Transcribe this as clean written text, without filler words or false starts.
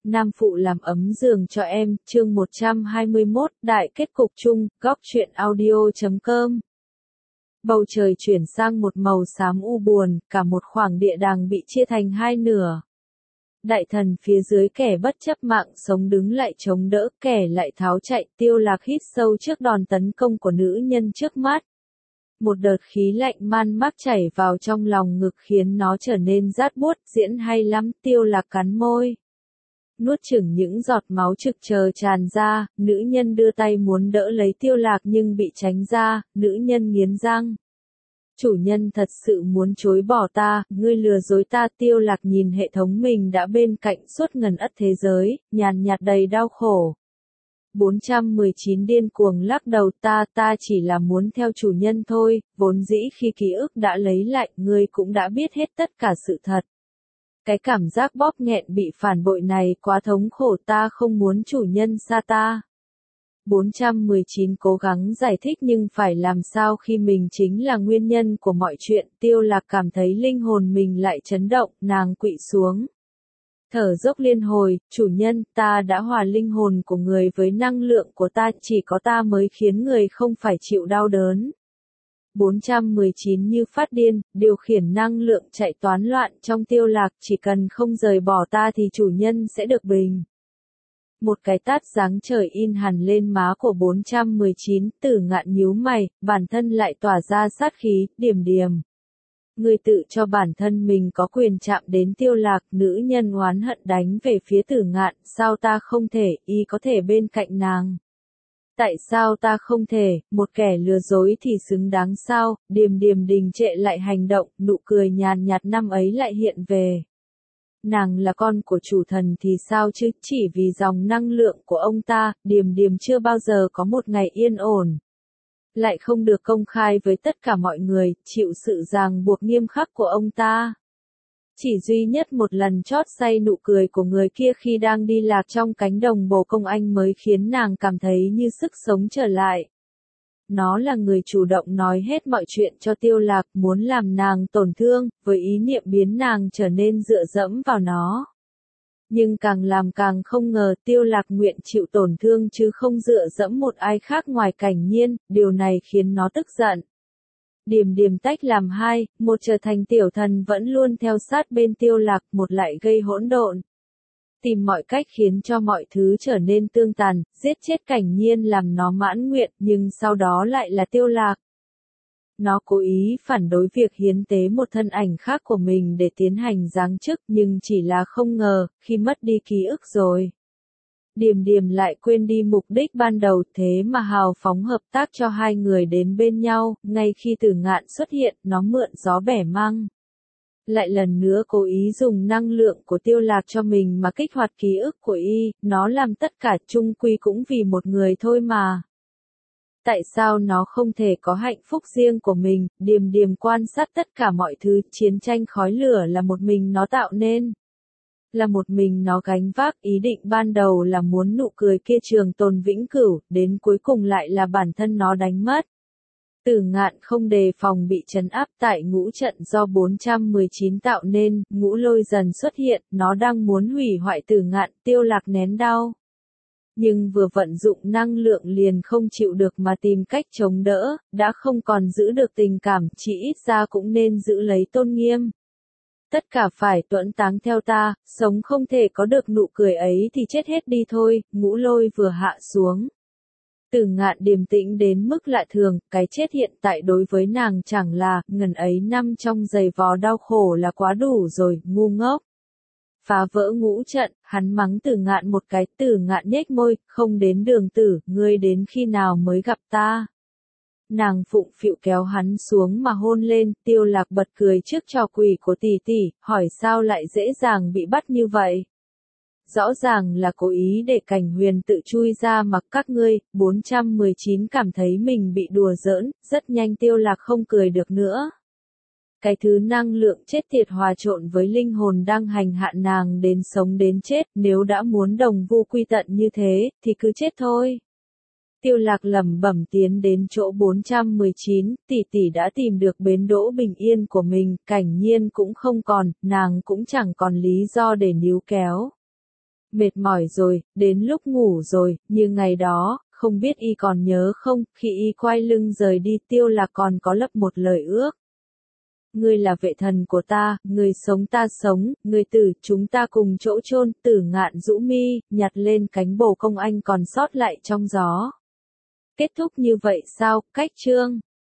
Nam phụ làm ấm giường cho em, chương 121, đại kết cục chung, góc truyện audio.com. Bầu trời chuyển sang một màu xám u buồn, cả một khoảng địa đàng bị chia thành hai nửa. Đại thần phía dưới kẻ bất chấp mạng sống đứng lại chống đỡ, kẻ lại tháo chạy. Tiêu Lạc hít sâu trước đòn tấn công của nữ nhân trước mắt. Một đợt khí lạnh man mác chảy vào trong lòng ngực khiến nó trở nên rát buốt. Diễn hay lắm, Tiêu Lạc cắn môi. Nuốt chửng những giọt máu trực chờ tràn ra, nữ nhân đưa tay muốn đỡ lấy Tiêu Lạc nhưng bị tránh ra, nữ nhân nghiến răng. Chủ nhân thật sự muốn chối bỏ ta, ngươi lừa dối ta. Tiêu Lạc nhìn hệ thống mình đã bên cạnh suốt ngần ất thế giới, nhàn nhạt đầy đau khổ. 419 điên cuồng lắc đầu, ta chỉ là muốn theo chủ nhân thôi, vốn dĩ khi ký ức đã lấy lại, ngươi cũng đã biết hết tất cả sự thật. Cái cảm giác bóp nghẹn bị phản bội này quá thống khổ, ta không muốn chủ nhân xa ta. 419 cố gắng giải thích nhưng phải làm sao khi mình chính là nguyên nhân của mọi chuyện. Tiêu Lạc cảm thấy linh hồn mình lại chấn động, nàng quỵ xuống. Thở dốc liên hồi, chủ nhân, ta đã hòa linh hồn của người với năng lượng của ta, chỉ có ta mới khiến người không phải chịu đau đớn. 419 như phát điên, điều khiển năng lượng chạy toán loạn trong Tiêu Lạc, chỉ cần không rời bỏ ta thì chủ nhân sẽ được bình. Một cái tát giáng trời in hẳn lên má của 419, Tử Ngạn nhíu mày, bản thân lại tỏa ra sát khí, điềm điềm. Người tự cho bản thân mình có quyền chạm đến Tiêu Lạc, nữ nhân oán hận đánh về phía Tử Ngạn, sao ta không thể, y có thể bên cạnh nàng. Tại sao ta không thể, một kẻ lừa dối thì xứng đáng sao, điềm điềm đình trệ lại hành động, nụ cười nhàn nhạt năm ấy lại hiện về. Nàng là con của chủ thần thì sao chứ, chỉ vì dòng năng lượng của ông ta, điềm điềm chưa bao giờ có một ngày yên ổn. Lại không được công khai với tất cả mọi người, chịu sự ràng buộc nghiêm khắc của ông ta. Chỉ duy nhất một lần chót say nụ cười của người kia khi đang đi lạc trong cánh đồng bồ công anh mới khiến nàng cảm thấy như sức sống trở lại. Nó là người chủ động nói hết mọi chuyện cho Tiêu Lạc, muốn làm nàng tổn thương, với ý niệm biến nàng trở nên dựa dẫm vào nó. Nhưng càng làm càng không ngờ Tiêu Lạc nguyện chịu tổn thương chứ không dựa dẫm một ai khác ngoài Cảnh Nhiên, điều này khiến nó tức giận. Điềm điềm tách làm hai, một trở thành tiểu thần vẫn luôn theo sát bên Tiêu Lạc, một lại gây hỗn độn. Tìm mọi cách khiến cho mọi thứ trở nên tương tàn, giết chết Cảnh Nhiên làm nó mãn nguyện, nhưng sau đó lại là Tiêu Lạc. Nó cố ý phản đối việc hiến tế một thân ảnh khác của mình để tiến hành giáng chức, nhưng chỉ là không ngờ, khi mất đi ký ức rồi. Điềm điềm lại quên đi mục đích ban đầu, thế mà hào phóng hợp tác cho hai người đến bên nhau, ngay khi Tử Ngạn xuất hiện, nó mượn gió bẻ măng. Lại lần nữa cố ý dùng năng lượng của Tiêu Lạc cho mình mà kích hoạt ký ức của y, nó làm tất cả chung quy cũng vì một người thôi mà. Tại sao nó không thể có hạnh phúc riêng của mình, điềm điềm quan sát tất cả mọi thứ, chiến tranh khói lửa là một mình nó tạo nên. Là một mình nó gánh vác, ý định ban đầu là muốn nụ cười kia trường tồn vĩnh cửu, đến cuối cùng lại là bản thân nó đánh mất. Tử Ngạn không đề phòng bị trấn áp tại ngũ trận do 419 tạo nên, ngũ lôi dần xuất hiện, nó đang muốn hủy hoại Tử Ngạn, Tiêu Lạc nén đau. Nhưng vừa vận dụng năng lượng liền không chịu được mà tìm cách chống đỡ, đã không còn giữ được tình cảm, chỉ ít ra cũng nên giữ lấy tôn nghiêm. Tất cả phải tuẫn táng theo ta, sống không thể có được nụ cười ấy thì chết hết đi thôi, ngũ lôi vừa hạ xuống. Tử Ngạn điềm tĩnh đến mức lạ thường, cái chết hiện tại đối với nàng chẳng là, ngần ấy năm trong giày vò đau khổ là quá đủ rồi, ngu ngốc. Phá vỡ ngũ trận, hắn mắng Tử Ngạn một cái, Tử Ngạn nhếch môi, không đến đường tử, ngươi đến khi nào mới gặp ta. Nàng phụng phịu kéo hắn xuống mà hôn lên, Tiêu Lạc bật cười trước trò quỷ của tỷ tỷ, hỏi sao lại dễ dàng bị bắt như vậy. Rõ ràng là cố ý để Cảnh Huyền tự chui ra mặc các ngươi. 419 cảm thấy mình bị đùa giỡn, rất nhanh Tiêu Lạc không cười được nữa. Cái thứ năng lượng chết tiệt hòa trộn với linh hồn đang hành hạ nàng đến sống đến chết, nếu đã muốn đồng vu quy tận như thế, thì cứ chết thôi. Tiêu Lạc lẩm bẩm tiến đến chỗ 419, tỷ tỷ đã tìm được bến đỗ bình yên của mình, Cảnh Nhiên cũng không còn, nàng cũng chẳng còn lý do để níu kéo. Mệt mỏi rồi, đến lúc ngủ rồi, như ngày đó, không biết y còn nhớ không, khi y quay lưng rời đi Tiêu Lạc còn có lấp một lời ước. Ngươi là vệ thần của ta, ngươi sống ta sống, ngươi tử, chúng ta cùng chỗ chôn. Tử Ngạn rũ mi, nhặt lên cánh bồ công anh còn sót lại trong gió. Kết thúc như vậy sao, cách chương.